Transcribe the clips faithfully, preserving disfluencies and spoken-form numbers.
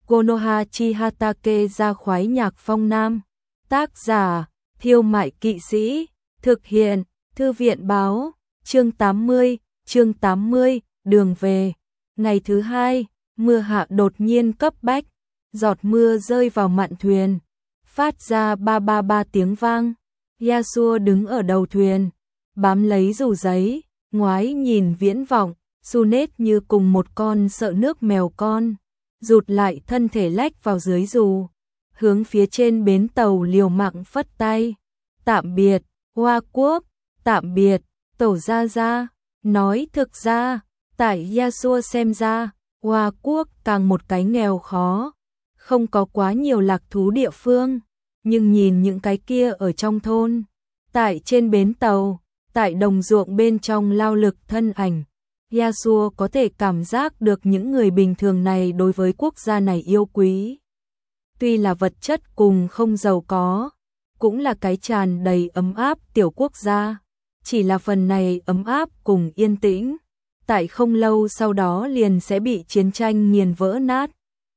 Konoha chi Hatake ra khoái nhạc phong nam. Tác giả, Thiêu Mại Kỵ Sĩ. Thực hiện, Thư viện Báo. Chương tám mươi, chương tám mươi, đường về. Ngày thứ hai, mưa hạ đột nhiên cấp bách. Giọt mưa rơi vào mạn thuyền, phát ra ba ba ba tiếng vang. Yasuo đứng ở đầu thuyền, bám lấy dù giấy, ngoái nhìn viễn vọng. Tsunade như cùng một con sợ nước mèo con, rụt lại thân thể lách vào dưới dù, hướng phía trên bến tàu liều mạng phất tay. Tạm biệt, Hoa Quốc, tạm biệt, Tổ Gia Gia. Nói thực ra, tại Yasuo xem ra, Hoa Quốc càng một cái nghèo khó, không có quá nhiều lạc thú địa phương, nhưng nhìn những cái kia ở trong thôn, tại trên bến tàu, tại đồng ruộng bên trong lao lực thân ảnh, Yasuo có thể cảm giác được những người bình thường này đối với quốc gia này yêu quý. Tuy là vật chất cùng không giàu có, cũng là cái tràn đầy ấm áp tiểu quốc gia, chỉ là phần này ấm áp cùng yên tĩnh, tại không lâu sau đó liền sẽ bị chiến tranh nghiền vỡ nát.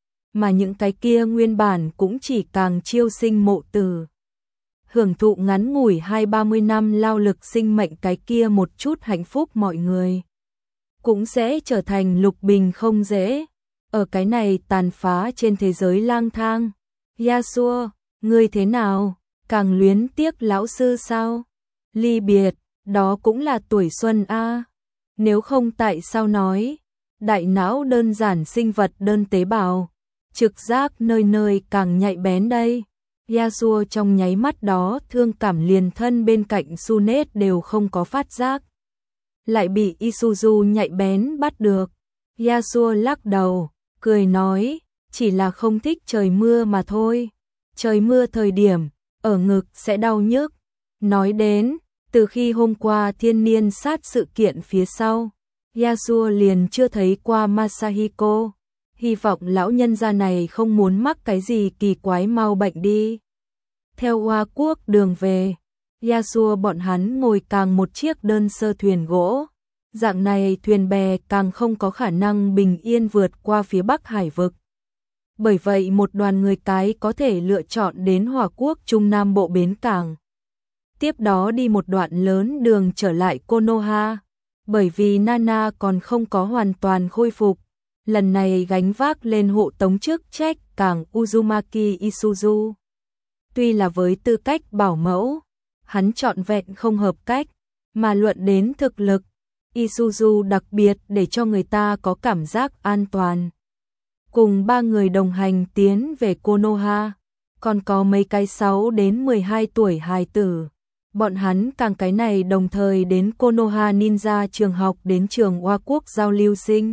Mà những cái kia nguyên bản cũng chỉ càng chiêu sinh mộ tử, hưởng thụ ngắn ngủi hai ba mươi năm lao lực sinh mệnh cái kia một chút hạnh phúc mọi người, cũng sẽ trở thành lục bình không dễ. Ở cái này tàn phá trên thế giới lang thang, Yasuo, ngươi thế nào? Càng luyến tiếc lão sư sao? Ly biệt, đó cũng là tuổi xuân a. Nếu không tại sao nói, đại não đơn giản sinh vật đơn tế bào, trực giác nơi nơi càng nhạy bén đây. Yasuo trong nháy mắt đó thương cảm liền thân bên cạnh Tsunade đều không có phát giác, lại bị Isuzu nhạy bén bắt được. Yasuo lắc đầu, cười nói, chỉ là không thích trời mưa mà thôi. Trời mưa thời điểm, ở ngực sẽ đau nhức. Nói đến, từ khi hôm qua thiên niên sát sự kiện phía sau, Yasuo liền chưa thấy qua Masahiko. Hy vọng lão nhân gia này không muốn mắc cái gì kỳ quái mau bệnh đi. Theo Hoa Quốc đường về, Yasuo bọn hắn ngồi càng một chiếc đơn sơ thuyền gỗ. Dạng này thuyền bè càng không có khả năng bình yên vượt qua phía Bắc Hải vực. Bởi vậy một đoàn người cái có thể lựa chọn đến Hoa Quốc Trung Nam Bộ bến cảng. Tiếp đó đi một đoạn lớn đường trở lại Konoha. Bởi vì Nana còn không có hoàn toàn khôi phục, lần này gánh vác lên hộ tống chức trách cảng Uzumaki Isuzu. Tuy là với tư cách bảo mẫu, hắn trọn vẹn không hợp cách, mà luận đến thực lực, Isuzu đặc biệt để cho người ta có cảm giác an toàn. Cùng ba người đồng hành tiến về Konoha, còn có mấy cái sáu đến mười hai tuổi hài tử. Bọn hắn càng cái này đồng thời đến Konoha Ninja trường học đến trường Hoa Quốc giao lưu sinh.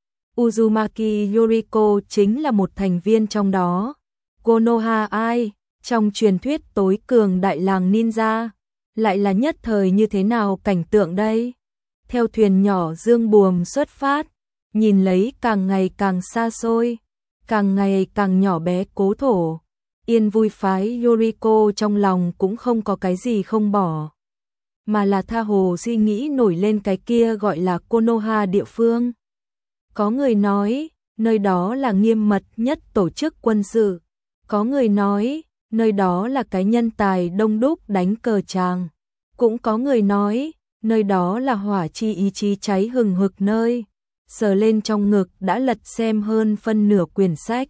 Uzumaki Yoriko chính là một thành viên trong đó. Konoha ai, trong truyền thuyết tối cường đại làng ninja, lại là nhất thời như thế nào cảnh tượng đây? Theo thuyền nhỏ dương buồm xuất phát, nhìn lấy càng ngày càng xa xôi, càng ngày càng nhỏ bé cố thổ, yên vui phái Yoriko trong lòng cũng không có cái gì không bỏ, mà là tha hồ suy nghĩ nổi lên cái kia gọi là Konoha địa phương. Có người nói, nơi đó là nghiêm mật nhất tổ chức quân sự. Có người nói, nơi đó là cái nhân tài đông đúc đánh cờ tràng. Cũng có người nói, nơi đó là hỏa chi ý chí cháy hừng hực nơi. Sờ lên trong ngực đã lật xem hơn phân nửa quyển sách.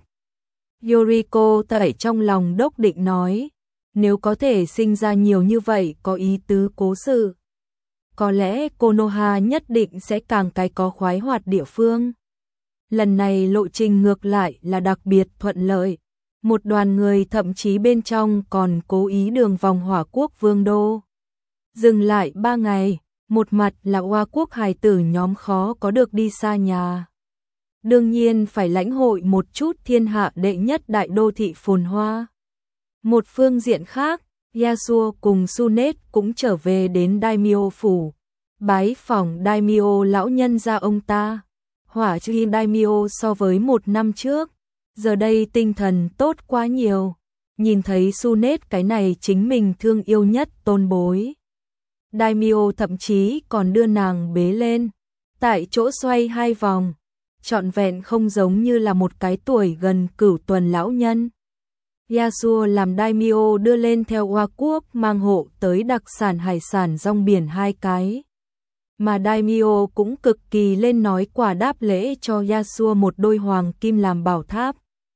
Yoriko tại trong lòng đốc định nói, nếu có thể sinh ra nhiều như vậy có ý tứ cố sự, có lẽ Konoha nhất định sẽ càng cái có khoái hoạt địa phương. Lần này lộ trình ngược lại là đặc biệt thuận lợi. Một đoàn người thậm chí bên trong còn cố ý đường vòng Hỏa Quốc Vương đô. Dừng lại ba ngày, một mặt là Hoa Quốc hài tử nhóm khó có được đi xa nhà. Đương nhiên phải lãnh hội một chút thiên hạ đệ nhất đại đô thị phồn hoa. Một phương diện khác, Yasuo cùng Tsunade cũng trở về đến Daimyo phủ, bái phỏng Daimyo lão nhân gia ông ta. Hỏa chi Daimyo so với một năm trước, giờ đây tinh thần tốt quá nhiều, nhìn thấy Tsunade cái này chính mình thương yêu nhất tôn bối. Daimyo thậm chí còn đưa nàng bế lên, tại chỗ xoay hai vòng, trọn vẹn không giống như là một cái tuổi gần cửu tuần lão nhân. Yasuo làm daimyo đưa lên theo Hoa Quốc mang hộ tới đặc sản hải sản rong biển hai cái. Mà daimyo cũng cực kỳ lên nói quả đáp lễ cho Yasuo một đôi hoàng kim làm bảo tháp.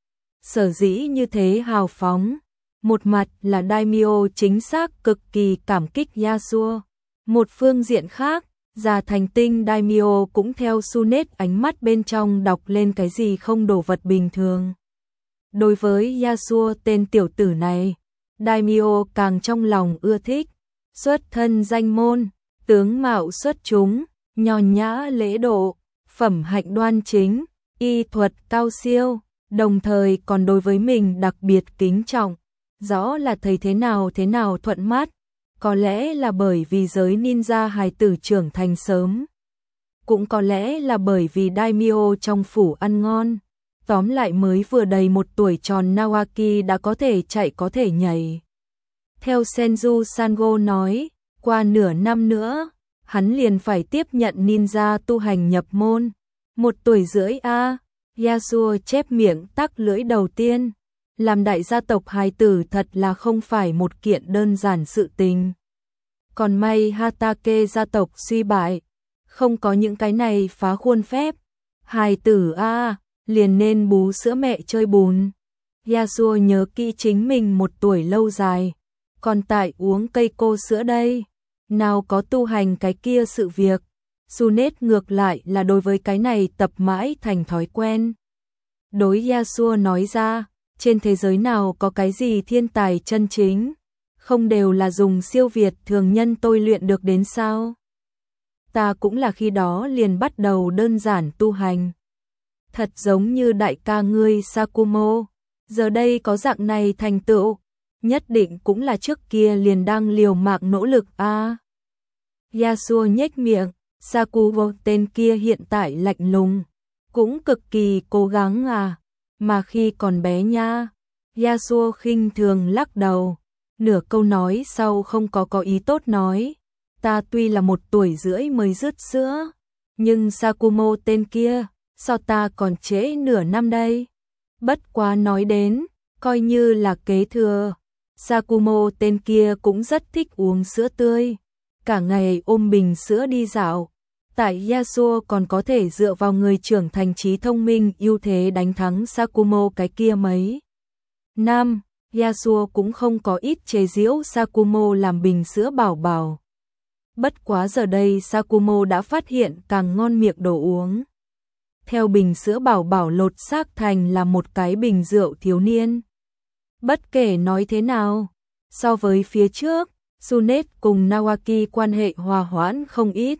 Sở dĩ như thế hào phóng, một mặt là daimyo chính xác cực kỳ cảm kích Yasuo. Một phương diện khác, già thành tinh daimyo cũng theo Sunet ánh mắt bên trong đọc lên cái gì không đổ vật bình thường. Đối với Yasuo tên tiểu tử này, daimyo càng trong lòng ưa thích. Xuất thân danh môn, tướng mạo xuất chúng, nho nhã lễ độ, phẩm hạnh đoan chính, y thuật cao siêu, đồng thời còn đối với mình đặc biệt kính trọng. Rõ là thầy thế nào thế nào thuận mắt, có lẽ là bởi vì giới ninja hài tử trưởng thành sớm. Cũng có lẽ là bởi vì daimyo trong phủ ăn ngon. Tóm lại mới vừa đầy một tuổi tròn Nawaki đã có thể chạy có thể nhảy. Theo Senju Sango nói, qua nửa năm nữa, hắn liền phải tiếp nhận ninja tu hành nhập môn. Một tuổi rưỡi a, Yasuo chép miệng tắc lưỡi đầu tiên. Làm đại gia tộc hài tử thật là không phải một kiện đơn giản sự tình. Còn may Hatake gia tộc suy bại, không có những cái này phá khuôn phép. Hài tử a, liền nên bú sữa mẹ chơi bùn. Yasuo nhớ kỹ chính mình một tuổi lâu dài, còn tại uống cây cô sữa đây. Nào có tu hành cái kia sự việc. Sunet ngược lại là đối với cái này tập mãi thành thói quen. Đối Yasuo nói ra, trên thế giới nào có cái gì thiên tài chân chính, không đều là dùng siêu việt thường nhân tôi luyện được đến sao? Ta cũng là khi đó liền bắt đầu đơn giản tu hành. Thật giống như đại ca ngươi Sakumo, giờ đây có dạng này thành tựu, nhất định cũng là trước kia liền đang liều mạng nỗ lực a. À, Yasuo nhếch miệng, Sakumo tên kia hiện tại lạnh lùng, cũng cực kỳ cố gắng à, mà khi còn bé nha. Yasuo khinh thường lắc đầu, nửa câu nói sau không có có ý tốt nói, ta tuy là một tuổi rưỡi mới rứt sữa, nhưng Sakumo tên kia, so ta còn trễ nửa năm đây. Bất quá nói đến, coi như là kế thừa, Sakumo tên kia cũng rất thích uống sữa tươi, cả ngày ôm bình sữa đi dạo. Tại Yasuo còn có thể dựa vào người trưởng thành trí thông minh ưu thế đánh thắng Sakumo cái kia mấy năm, Yasuo cũng không có ít chế giễu Sakumo làm bình sữa bảo bảo. Bất quá giờ đây Sakumo đã phát hiện càng ngon miệng đồ uống. Theo bình sữa bảo bảo lột xác thành là một cái bình rượu thiếu niên. Bất kể nói thế nào, so với phía trước, Sunet cùng Nawaki quan hệ hòa hoãn không ít.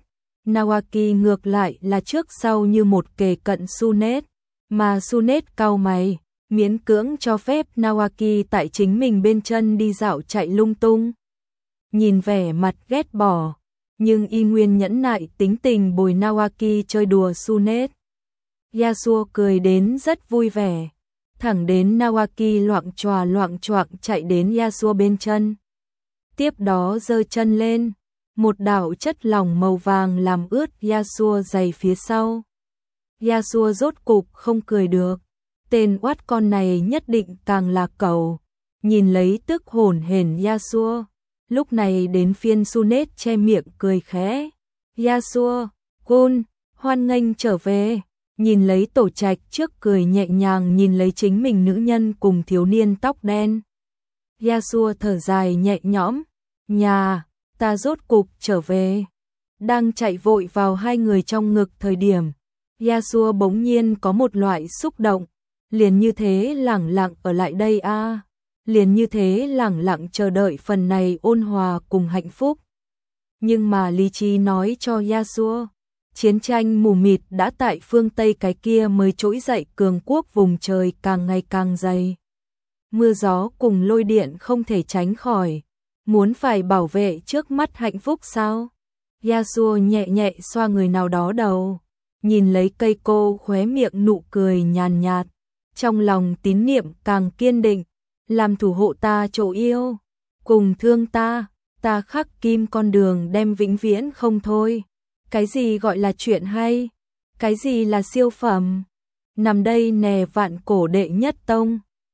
Nawaki ngược lại là trước sau như một kề cận Sunet, mà Sunet cau mày, miễn cưỡng cho phép Nawaki tại chính mình bên chân đi dạo chạy lung tung. Nhìn vẻ mặt ghét bỏ, nhưng y nguyên nhẫn nại tính tình bồi Nawaki chơi đùa Sunet. Yasuo cười đến rất vui vẻ, thẳng đến Nawaki loạng choạng loạng choạng chạy đến Yasuo bên chân. Tiếp đó giơ chân lên, một đạo chất lỏng màu vàng làm ướt Yasuo giày phía sau. Yasuo rốt cục không cười được, tên oát con này nhất định càng là cẩu. Nhìn lấy tức hổn hển Yasuo, lúc này đến phiên Sunet che miệng cười khẽ. Yasuo, Kun, hoan nghênh trở về. Nhìn lấy tổ trạch trước cười nhẹ nhàng nhìn lấy chính mình nữ nhân cùng thiếu niên tóc đen. Yasuo thở dài nhẹ nhõm, nhà, ta rốt cục trở về. Đang chạy vội vào hai người trong ngực thời điểm, Yasuo bỗng nhiên có một loại xúc động, liền như thế lẳng lặng ở lại đây a, à. Liền như thế lẳng lặng chờ đợi phần này ôn hòa cùng hạnh phúc. Nhưng mà lý trí nói cho Yasuo, chiến tranh mù mịt đã tại phương Tây cái kia mới trỗi dậy cường quốc vùng trời càng ngày càng dày. Mưa gió cùng lôi điện không thể tránh khỏi, muốn phải bảo vệ trước mắt hạnh phúc sao? Yasuo nhẹ nhẹ xoa người nào đó đầu, nhìn lấy cây cô khóe miệng nụ cười nhàn nhạt, trong lòng tín niệm càng kiên định, làm thủ hộ ta chỗ yêu, cùng thương ta, ta khắc kim con đường đem vĩnh viễn không thôi. Cái gì gọi là chuyện hay? Cái gì là siêu phẩm? Nằm đây nè vạn cổ đệ nhất tông.